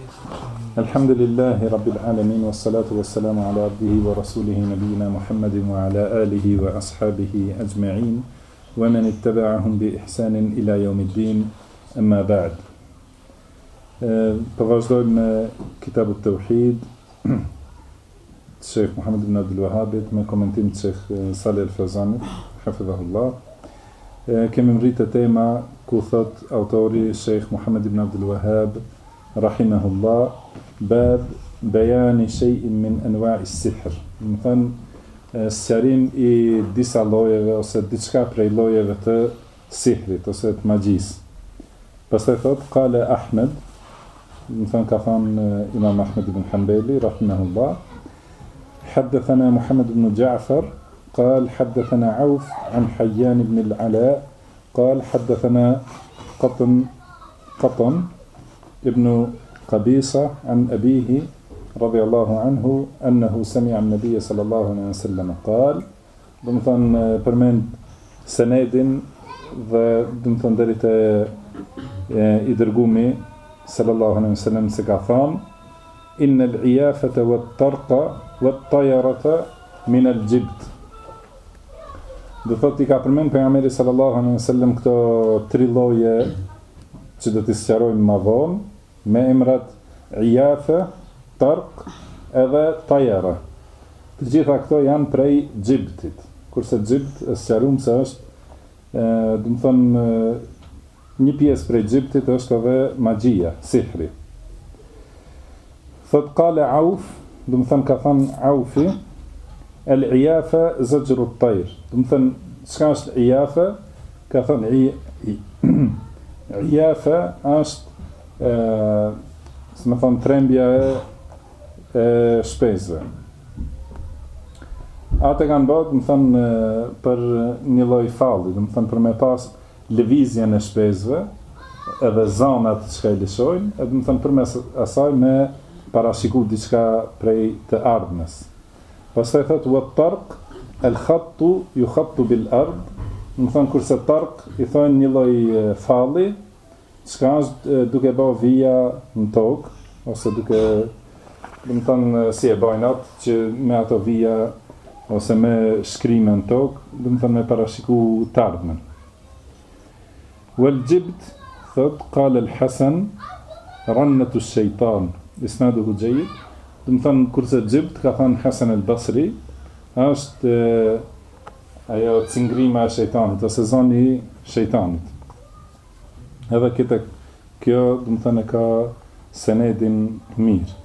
الحمد لله رب العالمين والصلاة والسلام على عبده ورسوله نبينا محمد وعلى آله وأصحابه أجمعين ومن اتبعهم بإحسان إلى يوم الدين أما بعد. Përvazhdojmë me Kitab at-Tauhid të Sheikh Muhammad ibn Abdul Wahhabit me komentim të Sheikh Salih Al-Fawzanit, hafidhahullah. Kemi mritë tema ku thot autori Sheikh Muhammad ibn Abdul Wahhab rahimahullah, bab bejani shay'in min anwa'i sihr. Më thënë sqarim i disa llojeve ose diçka prej llojeve të sihrit ose të magjisë. Pastaj thot qala Ahmed, më thënë ka thënë Imam Ahmed ibn Hanbali rahimahullah, حدثنا محمد بن جعفر قال حدثنا عوف عن حيان بن العلاء قال حدثنا قطن ابن قبيصة عن أبيه رضي الله عنه أنه سمع النبي صلى الله عليه وسلم قال دمثن برمن سنادن دمثن دريت إدرقومي صلى الله عليه وسلم سكاثان إن العيافة والطرق والطيرة من الجبت. Do thot I ka përmend pejgamberi sallallahu alaihi wasallam këto tri lloje që do t'i sqarojmë më vonë me emrat Iyafa, Tarq edhe Tayara. Të gjitha këto janë prej Gjibtit. Kurse Gjibt e sqaruam se është do të thonë një pjesë prej Gjibtit është edhe magjia, sihri. Thot qala Auf, do të thonë ka thënë Aufi, el-Iyafa zajru at-tayr. Do të thonë çka është Iyafa? Ka thënë Iyafa është si më thonë trembja e shpesëve. Ate kanë bërë, do të thonë për një lloj falli, do të thonë për me pas lëvizjen e shpesëve, edhe zonat që i lëshojnë, edhe do të thonë përmes asaj me parashiku diçka prej të ardhmes. Pastaj thot wa tarq al-khattu yukhattu bil ard. Do thonë kurse tarq I thonë një lloj falli, çka është duke bë vija në tokë ose duke, do të thonë si e bajnë atë që me ato vija ose me shkrime në tokë, do të thonë me parashiku të ardhmen. Wal jibt thot qala al-Hasan rannatu ash-shaytan isnaduhu jayyid. Do të thonë kurse Gjibt ka thënë Hasan al-Basri është ajo cingrima e shejtanit ose zoni I shejtanit. Edhe kjo do të thonë ka senedin mirë.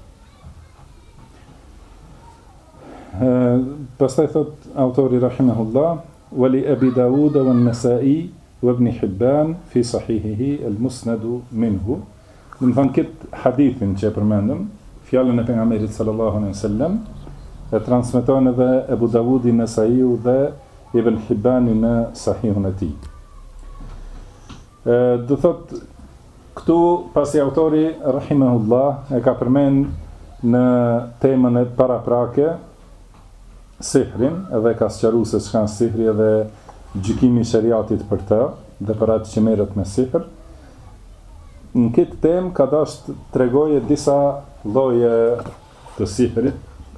Pastaj thot autori rahimahullah wali Abi Dawud wa an-Nasa'i wa Ibn Hibban fi sahihihi al-musnad minhu. Do të thonë këtë hadithin që e përmendëm, fjalën e pejgamberit sallallahu alaihi wasallam, e transmeton edhe Abu Dawudi, Nasaiu dhe Ibn Hibani në sahihun e tij. Do thot këtu pasi autori rahimahullah e ka përmend në temën e paraprake sihrin, edhe ka sqaruar se çka është sihri edhe gjykimi I shariatit për të dhe për atë që merret me sihr. Në këtë temë ka dashur të tregojë disa lloje të sihrit.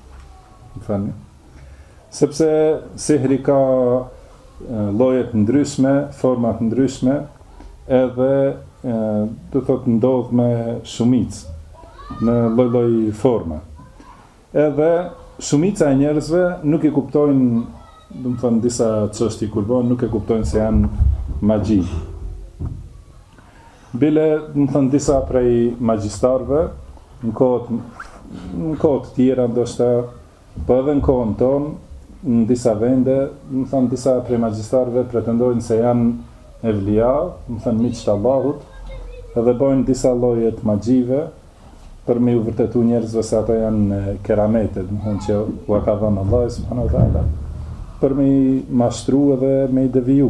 Sepse sihri ka lloje të ndryshme, forma të ndryshme, edhe do të thotë ndodh me shumicë në lloj-lloj forma. Edhe shumica e njerëzve nuk I kuptojnë, do të thonë disa çështje kur bëhen, nuk e kuptojnë se janë magji. Bile, do të thonë disa prej magjistarëve në kohët tjera ndoshta, po edhe në kohën tonë, në disa vende, do të thonë disa prej magjistarëve pretendojnë se janë evlia, do të thonë miq të Allahut, edhe bojnë disa lloje të magjive për me u vërtetu njerëzve se ato janë keramete, do të thonë që u ka dhënë Allahu subhanahu wa taala, për me I mashtru edhe me I deviju.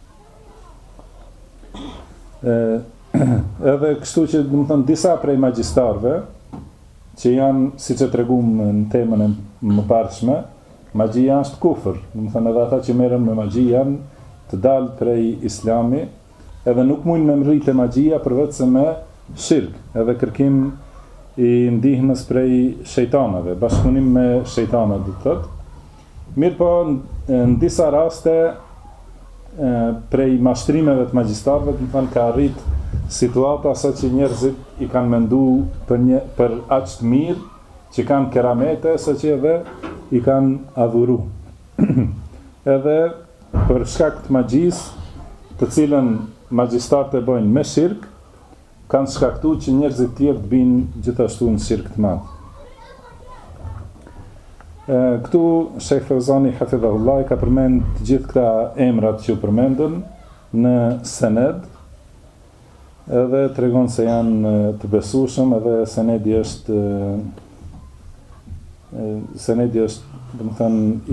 Edhe kështu që do të thonë disa prej magjistarëve që janë, siç e treguam në temën e mëparshme, magjia është kufër. Do të thonë edhe ata që merren me magji janë të dalë prej Islami, edhe nuk mund me mritë magjia përveç se me shirk, edhe kërkim i ndihmës prej shejtanave, bashkëpunim me shejtanat do të thotë. Mirë po, në disa raste prej mashtrimeve të magjistarëve, do të thonë ka arrit situata sa që njerëzit i kanë mendu për aq të mirë që kanë keramete, sa që edhe i kanë adhuru. Edhe për shkak të magjisë, të cilën magjistarët e bojnë me shirk, kanë shkaktu që njerëzit tjerë të binë gjithashtu në shirk të madh. Këtu Sheikh Fawzani hafidhahullah ka përmend të gjithë këta emrat që u përmendën në sened, edhe tregon se janë të besueshëm, edhe senedi është domethënë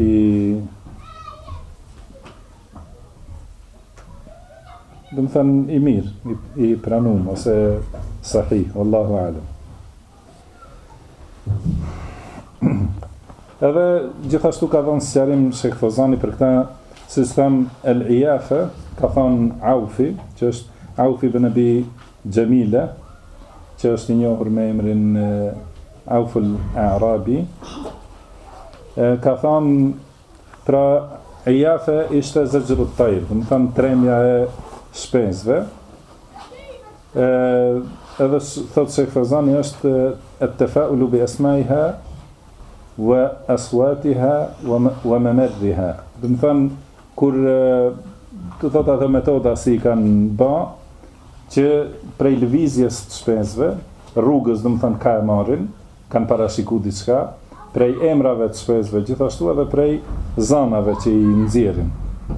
i mirë, i pranuar ose sahih, wallahu a'lam. Edhe gjithashtu ka dhënë sqarim Sheikh Fawzani për këtë, si tham el-Iyafa, ka thënë Aufi, që është Aufi ibn Abi Jamila, që është i njohur me emrin Auful Arabi, ka thënë pra Iyafa ishte zajrut tajr, do të thënë tremja e shpenzëve. Edhe thotë Sheikh Fawzani është at-tafa'ulu bi asma'iha wa aswatiha wa mamarriha. Do të thënë kur të thotë ato metoda si kanë bë që prej lëvizjes të shpenzëve, rrugës do të thënë ka e marrin, kanë parashiku diçka, prej emrave të shpenzëve, gjithashtu edhe prej zanave që i nxjerrin.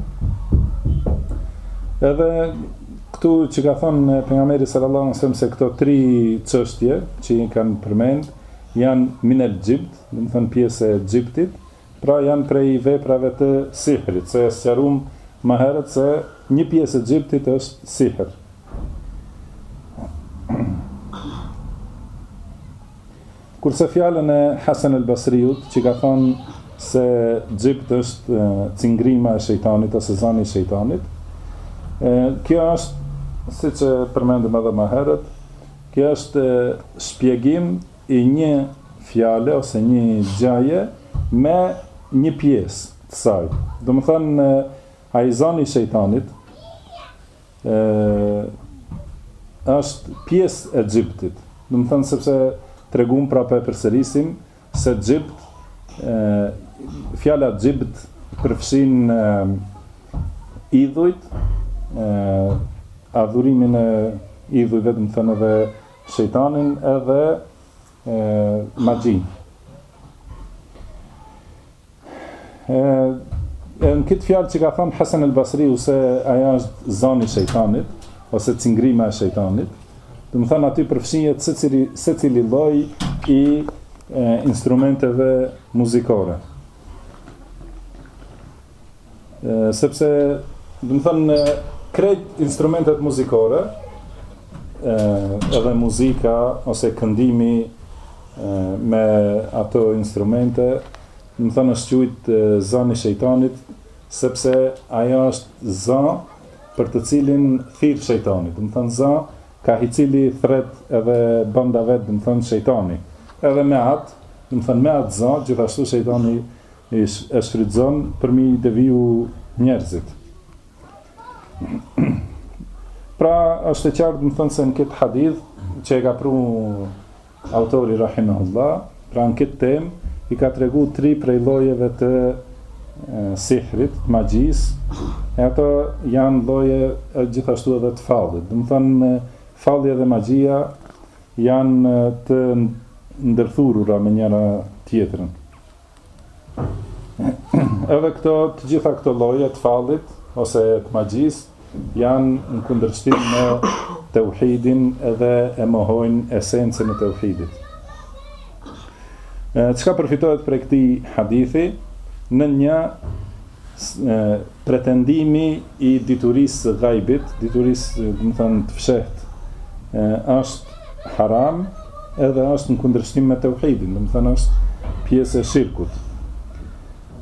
Edhe këtu që ka thënë pejgamberi sallallahu alaihi wasallam se këto 3 çështje që i kanë përmend janë minel gjibt, do të thënë pjesë e gjiptit, pra janë prej veprave të sihrit, se sqaruam më herët se një pjesë e gjiptit është sihr. Kurse fjalën e Hasan el-Basriut që ka thënë se gjipt është cingrima e shejtanit ose zani i shejtanit, kjo është, siç e përmendëm edhe më herët, kjo është shpjegim i një fjale ose një gjaje me një pjesë të saj. Do më thënë, ai zani i shejtanit është pjesë e gjiptit. Do më thënë, sepse tregum prapë e përsërisim se gjipt, fjala gjipt përfshin idhujt, adhurimin e idhujve, do më thënë edhe shejtanin, edhe magjin. Në këtë fjalë që ka thënë Hasan el-Basriu se aja është zani i shejtanit ose cingrima e shejtanit, do të thënë aty përfshihet secili lloj i instrumenteve muzikore. Sepse do të thënë krejt instrumentet muzikore, edhe muzika ose këndimi me ato instrumente, do të thënë është quajt zani i shejtanit, sepse ajo është zë për të cilin thirr shejtani. Do të thënë zë ka i cili thret edhe bënda vetë, do të thënë shejtani. Edhe me atë, do të thënë me atë zë, gjithashtu shejtani e shfrytëzon për mi deviju njerëzit. Pra, është e qartë, do të thënë se në këtë hadith që e ka pru autori rahimahullah, pra në këtë temë i ka tregu 3 prej llojeve të sihrit, të magjisë, e ato janë lloje gjithashtu edhe të fallit. Do të thënë falli dhe magjia janë të ndërthurura me njëra tjetrën. Edhe këto, të gjitha këto lloje të fallit ose të magjisë janë në kundërshtim me tauhidin edhe e mohojnë esencën e tauhidit. Çka përfitohet prej këtij hadithi? Në një pretendimi i diturisë së ghaibit, diturisë, do të thënë të fshehtë, është haram edhe është në kundërshtim me tauhidin, do të thënë është pjesë e shirkut.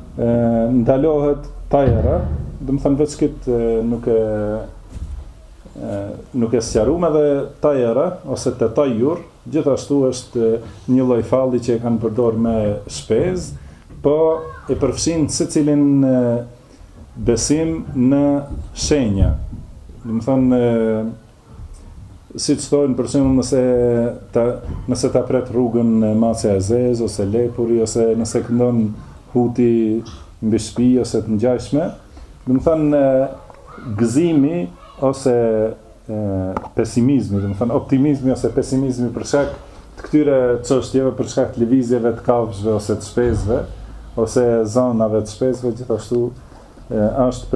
Ndalohet tajra, do të thënë veç këtë nuk nuk e sqaruam, edhe tajara ose te tajur, gjithashtu është një lloj falli që e kanë përdorur me shpezë, po e përfshin secilin besim në shenja. Do të thonë siç thonë për shembull nëse ta pret rrugën mace e zezë ose lepuri ose nëse këndon huti mbi shtëpi ose të ngjashme, do të thonë gëzimi ose pesimizmi, do të thonë optimizmi ose pesimizmi për shkak të këtyre çështjeve, për shkak të lëvizjeve të kafshëve ose të shpezëve ose zonave të shpezëve, gjithashtu është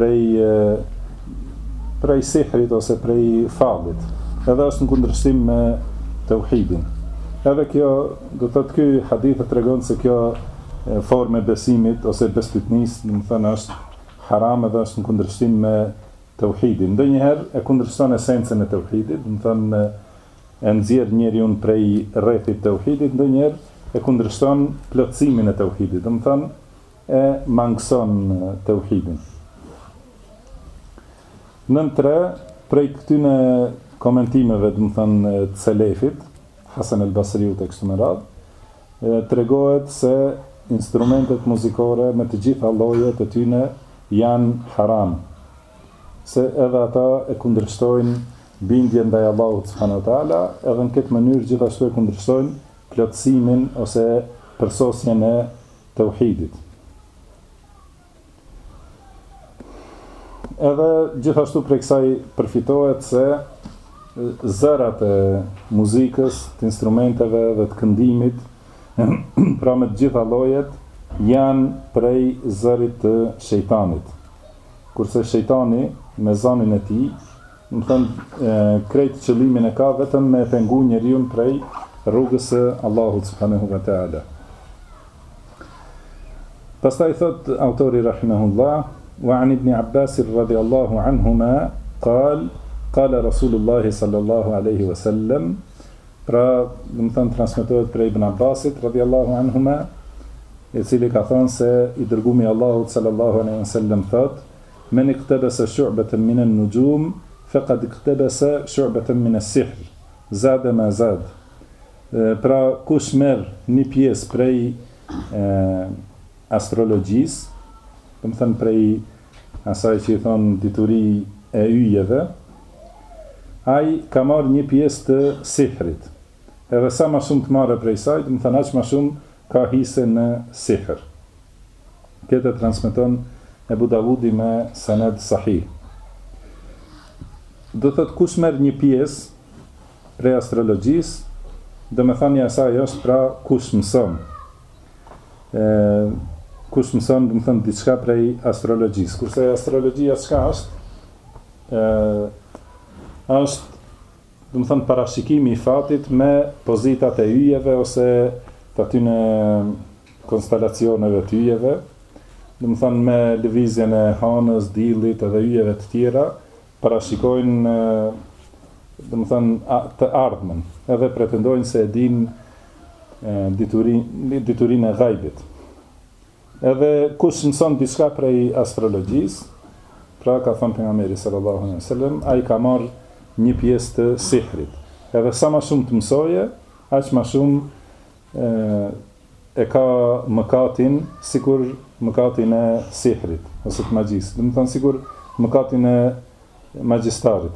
prej sihrit ose prej fallit. Edhe është në kundërshtim me tauhidin. Edhe kjo, do të thotë ky hadith tregon se kjo formë e besimit ose besëpytnisë, do të thonë është haram edhe është në kundërshtim me tauhidin. Ndonjëherë e kundërshton esencën e tauhidit, do të thonë e nxjerr njeriu prej rrethit të tauhidit, ndonjëherë e kundërshton plotësimin e tauhidit, do të thonë e mangëson tauhidin. Nën 3 prej këtyne komentimeve, do të thonë të selefit, Hasan el-Basriu të kështu me radhë, tregohet se instrumentet muzikore me të gjitha llojet e tyne janë haram, se edhe ata e kundërshtojnë bindjen ndaj Allahut subhanahu wa taala, edhe në këtë mënyrë gjithashtu e kundërshtojnë plotësimin ose përsosjen e tauhidit. Edhe gjithashtu prej kësaj përfitohet se zërat e muzikës, të instrumenteve dhe të këndimit, pra me të gjitha llojet, janë prej zërit të shejtanit. Kurse shejtani me zanin e tij, do të thonë krejt qëllimin e ka vetëm me pengu njeriu prej rrugës së Allahut subhanahu wa taala. Pastaj thot autori rahimahullah, wa an ibn Abbas radhiyallahu anhuma qala Rasulullah sallallahu alaihi wasallam, pra do të thonë transmetohet prej Ibn Abbasit radhiyallahu anhuma, i cili ka thënë se i dërgumi Allahut sallallahu alaihi wasallam thot: "Men iqtabasa shu'batan min an-nujum faqad iqtabasa shu'batan min as-sihr, zada ma zad." Pra kush merr një pjesë prej astrologjisë, do të thënë prej asaj që i thon dituri e yjeve, ai ka marrë një pjesë të sihrit. Edhe sa më shumë të marrë prej saj, do të thënë aq më shumë ka hise në sihr. Këtë transmeton Ebu Davudi me sanad sahih. Do thot kush merr një pjesë prej astrologjisë, do me thënia e saj është pra kush mëson. Kush mëson, do të thënë diçka prej astrologjisë. Kurse astrologjia çka është? Është, do të thënë parashikimi i fatit me pozitat e yjeve ose të atyne konstelacioneve të yjeve, do të thënë me lëvizjen e hanës, diellit edhe yjeve të tjera, parashikojnë do të thënë të ardhmen, edhe pretendojnë se e dinë diturinë e ghaibit. Edhe kush mëson diçka prej astrologjisë, pra ka thënë pejgamberi sallallahu alaihi wasallam, ai ka marrë një pjesë të sihrit. Edhe sa më shumë të mësoje, aq më shumë e ka mëkatin, sikur mëkatin e sihrit ose të magjisë. Do të thonë sikur mëkatin e magjistarit.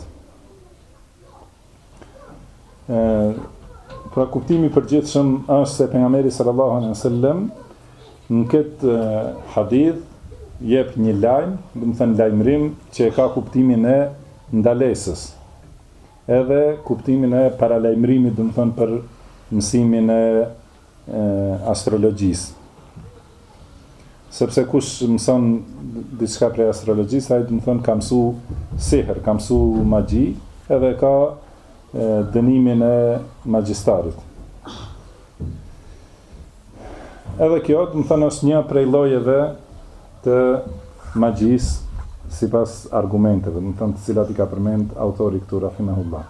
Pra kuptimi i përgjithshëm është se pejgamberi sallallahu alaihi wasallam në këtë hadith jep një lajm, do të thënë lajmërim që e ka kuptimin e ndalesës, edhe kuptimin e paralajmërimit, do të thënë për mësimin e astrologjisë. Sepse kush mëson diçka prej astrologjisë, ai do të thënë ka mësu sihr, ka mësu magji, edhe ka dënimin e magjistarit. Edhe kjo, do të thënë, është një prej llojeve të magjisë sipas argumenteve, do të thënë, të cilat I ka përmend autori këtu rahimahullah.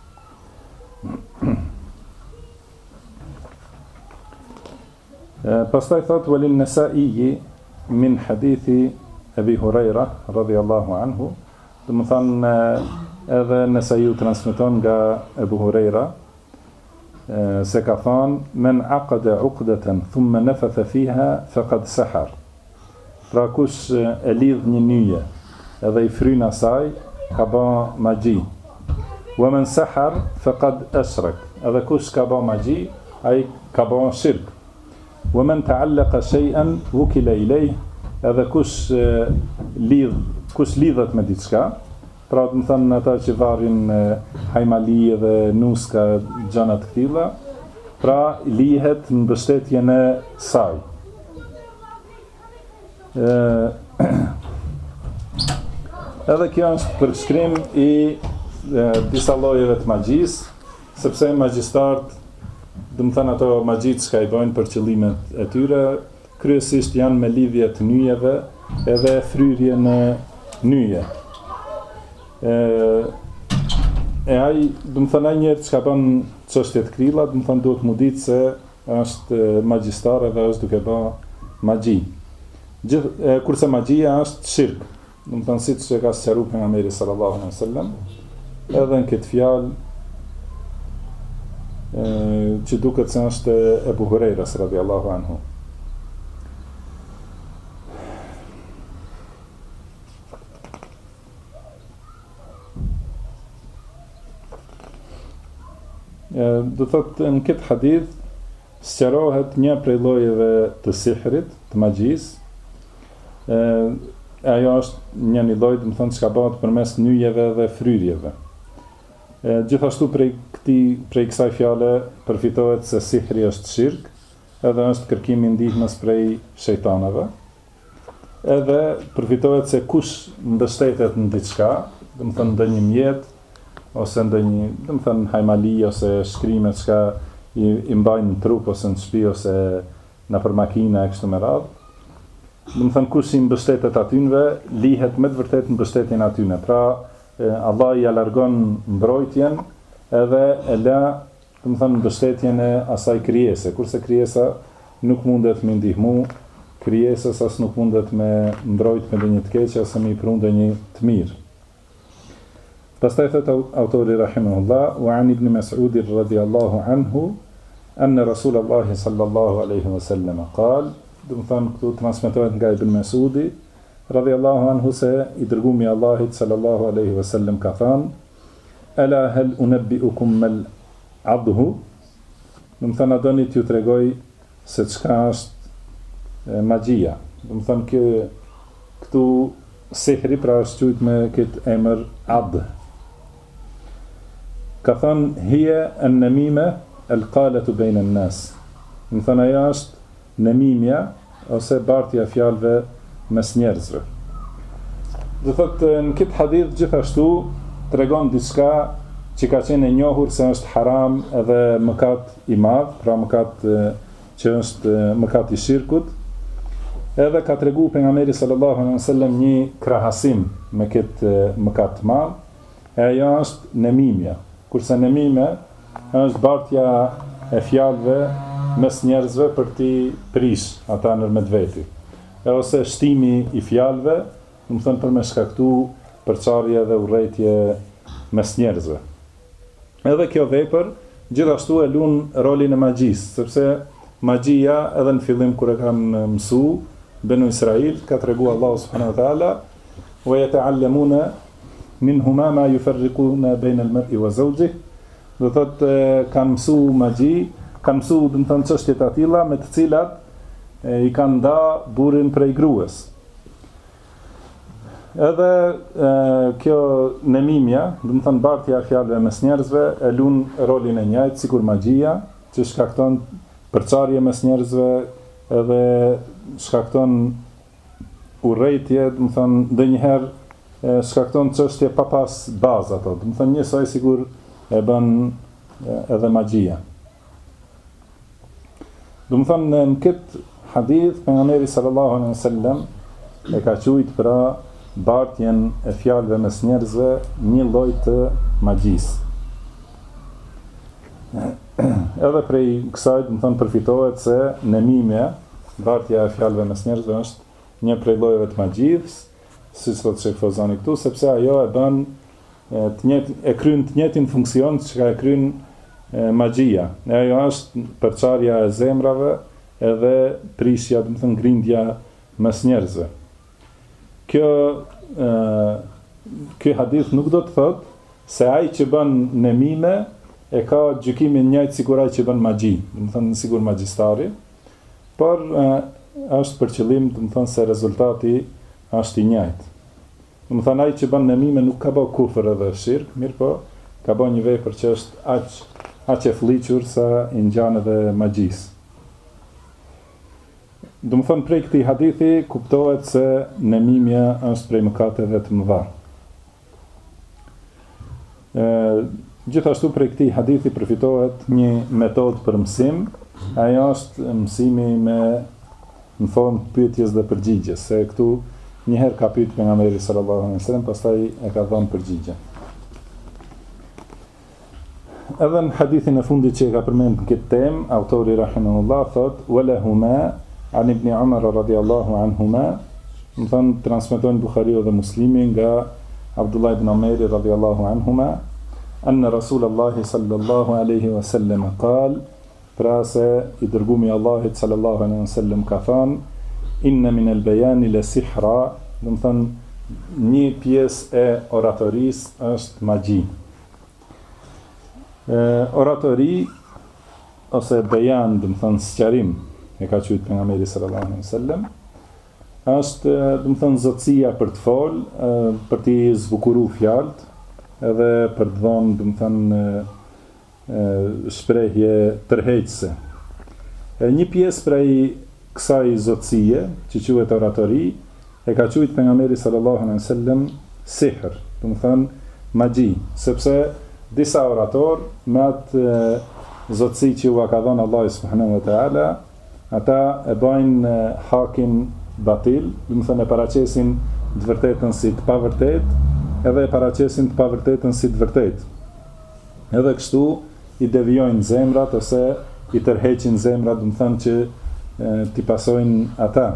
Pastaj thot walin Nasa'i min hadithi Abi Huraira radhiyallahu anhu, do të thënë edhe nëse ju transmeton nga Ebu Hurajra se ka thënë men aqada uqdatan thumma nafatha fiha faqad sahar. Pra kush e lidh një nyje edhe i fryn asaj ka bë magji. Wa man sahar faqad ashrak. Edhe kush ka bë magji ai ka bë shirk. Wa man ta'allaqa shay'an wukila ilayh. Edhe kush lidhet me diçka, pra të më thënë ata që varrin hajmali dhe nuska, gjana të këtilla, pra lihet në mbështetjen e saj. Edhe kjo është përshkrim i disa llojeve të magjisë, sepse magjistarët, do të thënë ato magjit që i bëjnë për qëllimet e tyre, kryesisht janë me lidhje të nyjeve edhe fryrje në nyje. E ai, do të thënë ai njerëz që ka bën çështje të këtilla, do të thënë duhet mu ditë se është magjistar edhe është duke bë magji. Kurse magjia është shirk. Do të thënë siç e ka sqaruar pejgamberi sallallahu alaihi wasallam, edhe në këtë fjalë që duket se është Ebu Hurajras radhiyallahu anhu. Do thotë në këtë hadith sqarohet një prej llojeve të sihrit, të magjisë. Ajo është një lloj, do të thonë, që bëhet përmes nyjeve dhe fryrjeve. Gjithashtu prej kësaj fjale përfitohet se sihri është shirk, edhe është kërkimi ndihmës prej shejtanëve. Edhe përfitohet se kush mbështetet në diçka, do të thonë ndonjë mjet ose ndonjë, do të thënë hajmali ose shkrimet çka i mbajnë në trup ose në shtëpi ose nëpër makina e kështu me radhë. Do të thënë kush i mbështetet atynve, lihet me të vërtetë në mbështetjen atyne. Pra Allah i largon mbrojtjen edhe e la, do të thënë, mbështetjen e asaj krijese, kurse krijesa nuk mundet me ndihmu krijesës, as nuk mundet me mbrojt me ndonjë të keq ose me i pru ndonjë të mirë. Pastaj thot autori rahimahullah, wa an ibn Mas'ud radhiyallahu anhu anna Rasulullah sallallahu alaihi wasallam qal, do të thënë këtu transmetohet nga Ibn Mas'udi radhiyallahu anhu se i dërguari i Allahit sallallahu alaihi wasallam ka thënë: ala hal unabbiukum mal adhu? Do të thënë a doni t'ju tregoj se çka është magjia. Do të thënë këtu sihri pra është quajtur me këtë emër adh. Ka thënë hije an-namima al-qalatu bayna an-nas. Do thënë ajo është namimja ose bartja fjalëve mes njerëzve. Do thotë në këtë hadith gjithashtu tregon diçka që ka qenë e njohur se është haram edhe mëkat i madh, pra mëkat që është mëkat i shirkut. Edhe ka treguar pejgamberi sallallahu alaihi wasallam një krahasim me këtë mëkat të madh, e ajo është namimja. Kurse namime është bartja e fjalëve mes njerëzve për t'i prish ata ndërmjet veti. Ose shtimi i fjalëve, do të thënë për me shkaktu përçarje dhe urrëtie mes njerëzve. Edhe kjo vepër gjithashtu e lun rolin e magjisë, sepse magjia edhe në fillim kur e kanë mësu Benu Israil, ka treguar Allahu subhanahu wa taala: "Wa yata'allamuna minhuma ma yufarriquna bayna al-mar'i wa zawjihi." Do thotë kanë mësu magji, kanë mësu, do të thënë, çështje të tilla me të cilat i kanë nda burrin prej gruas. Edhe kjo nemimja, do të thënë bartja e fjalëve mes njerëzve, e lun rolin e njëjtë sikur magjia, që shkakton përçarje mes njerëzve edhe shkakton urrëtie, do të thënë ndonjëherë shkakton çështje pa pas bazë ato, do të thënë njësoj sigur e bën edhe magjia. Do të thënë në këtë hadith pejgamberi sallallahu alaihi wasallam e ka thujt pra bartjen e fjalëve mes njerëzve një lloj të magjisë. Edhe prej kësaj, do të thënë, përfitohet se nemimja, bartja e fjalëve mes njerëzve është një prej llojeve të magjisë, siç thotë Sheikh Fozani këtu, sepse ajo e bën e kryen të njëjtin funksion që ka e kryen magjia. Ajo është përçarja e zemrave edhe prishja, do të thënë grindja mes njerëzve. Ky hadith nuk do të thotë se ai që bën nemime e ka gjykimin njëjtë sikur ai që bën magji, do të thënë sigur magjistari, por është për qëllim, do të thënë se rezultati është i njëjtë. Do të thënë ai që bën nemime nuk ka bërë kufër edhe shirk, mirë po ka bërë një vepër që është aq e fllihur sa i ngjan edhe magjisë. Do të thënë prej këtij hadithi kuptohet se nemimja është prej mëkateve të mëdha. Gjithashtu prej këtij hadithi përfitohet një metodë për mësim, ajo është mësimi në formë pyetjes dhe përgjigjes, se këtu një herë ka pyet pejgamberi sallallahu alaihi wasallam, pastaj e ka dhënë përgjigje. Edhe në hadithin e fundit që e ka përmendur në këtë temë, autori rahimahullah thotë: "Walahuma an ibn Umar radhiyallahu anhuma", do të transmetojnë Buhariu dhe Muslimi nga Abdullah ibn Umar radhiyallahu anhuma, anna Rasulullahi sallallahu alaihi wasallam qal, pra se i dërgumi Allahit sallallahu alaihi wasallam ka thënë: "Inna min al-bayani la sihra", do të thënë një pjesë e oratorisë është magji. Oratori ose bejan, do të thënë sqarim, e ka thënë pejgamberi sallallahu alaihi wasallam, është, do të thënë zotësia për të fol, për të zbukuruar fjalët, edhe për të dhënë, do të thënë shprehje tërheqëse. Një pjesë prej kësaj zotësie, që quhet oratori, e ka thënë pejgamberi sallallahu alaihi wasallam sihr, do të thënë magji, sepse disa orator me atë zotësi që u ka dhënë Allahu subhanahu wa taala, ata e bajnë hakin batil, do të thënë e paraqesin të vërtetën si të pavërtetë, edhe e paraqesin të pavërtetën si të vërtetë. Edhe kështu i devijojnë zemrat ose i tërheqin zemrat, do të thënë që t'i pasojnë ata.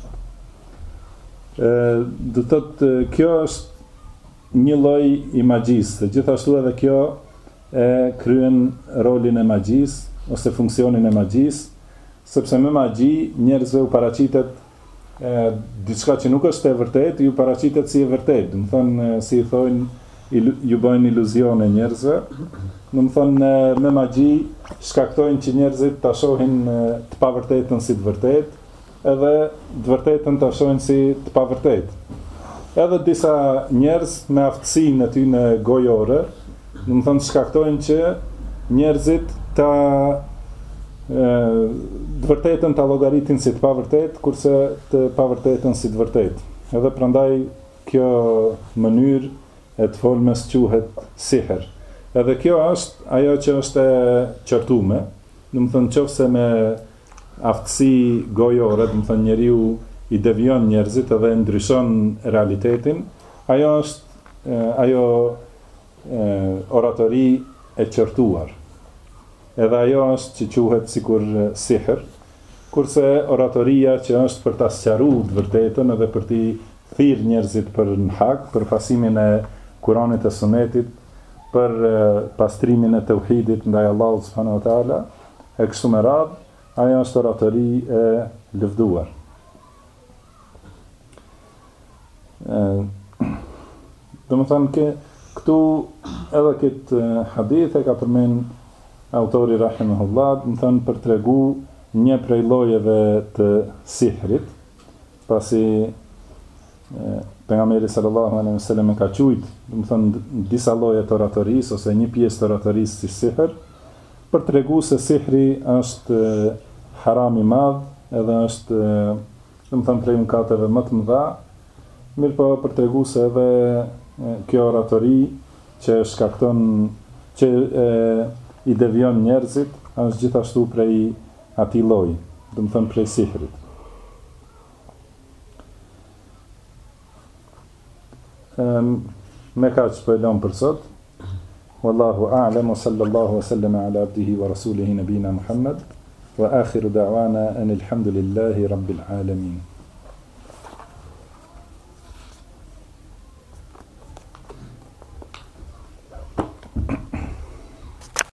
Do të thotë kjo është një lloj i magjisë, gjithashtu edhe kjo e kryen rolin e magjisë ose funksionin e magjisë, sepse me magji njerëzve u paraqitet diçka që nuk është e vërtetë, ju paraqitet si e vërtetë, do të thonë si i thonë, ju bëjnë iluzione njerëzve, do të thonë me magji shkaktojnë që njerëzit ta shohin të pavërtetën si të vërtetë, edhe të vërtetën ta shohin si të pavërtetë. Edhe disa njerëz me aftësinë e tyre gojore, do të thonë shkaktojnë që njerëzit ta të vërtetën ta llogaritin si të pavërtetë, kurse të pavërtetën si të vërtetë. Edhe prandaj kjo mënyrë e të folmes quhet siher. Edhe kjo është ajo që është e qortume, do të thonë nëse me aftësi gojore, do të thonë njeriu i devijon njerëzit edhe ndryshon realitetin, ajo është oratori e qortuar. Edhe ajo është që quhet sikur siher, kurse oratoria që është për ta sqaruar të vërtetën edhe për t'i thirrë njerëzit për në hak, për pasimin e Kuranit e Sunetit, për pastrimin e tauhidit ndaj Allahut subhanahu wa taala, e kështu me radhë, ajo është oratori e lëvduar. Do më thënë këtu edhe këtë hadith e ka përmen autori rahimahullah, do më thënë për tregu një prej llojeve të sihrit, pasi pejgamberi sallallahu alaihi wasallam ka thujt, do më thënë disa lloje të oratorisë ose një pjesë të oratorisë si sihr, për tregu se sihri është haram i madh, edhe është, do më thënë prej mëkateve më të mëdha. Mirë po për tregu se edhe kjo oratori që shkakton, që i devijon njerëzit, është gjithashtu prej atij lloji, do të thënë prej sihrit. Me kaq po e lëm për sot. Wallahu a'lam, wa sallallahu wa sallama ala abdihi wa rasulihi nabina Muhammad, wa akhiru da'wana anil hamdulillahi rabbil alamin.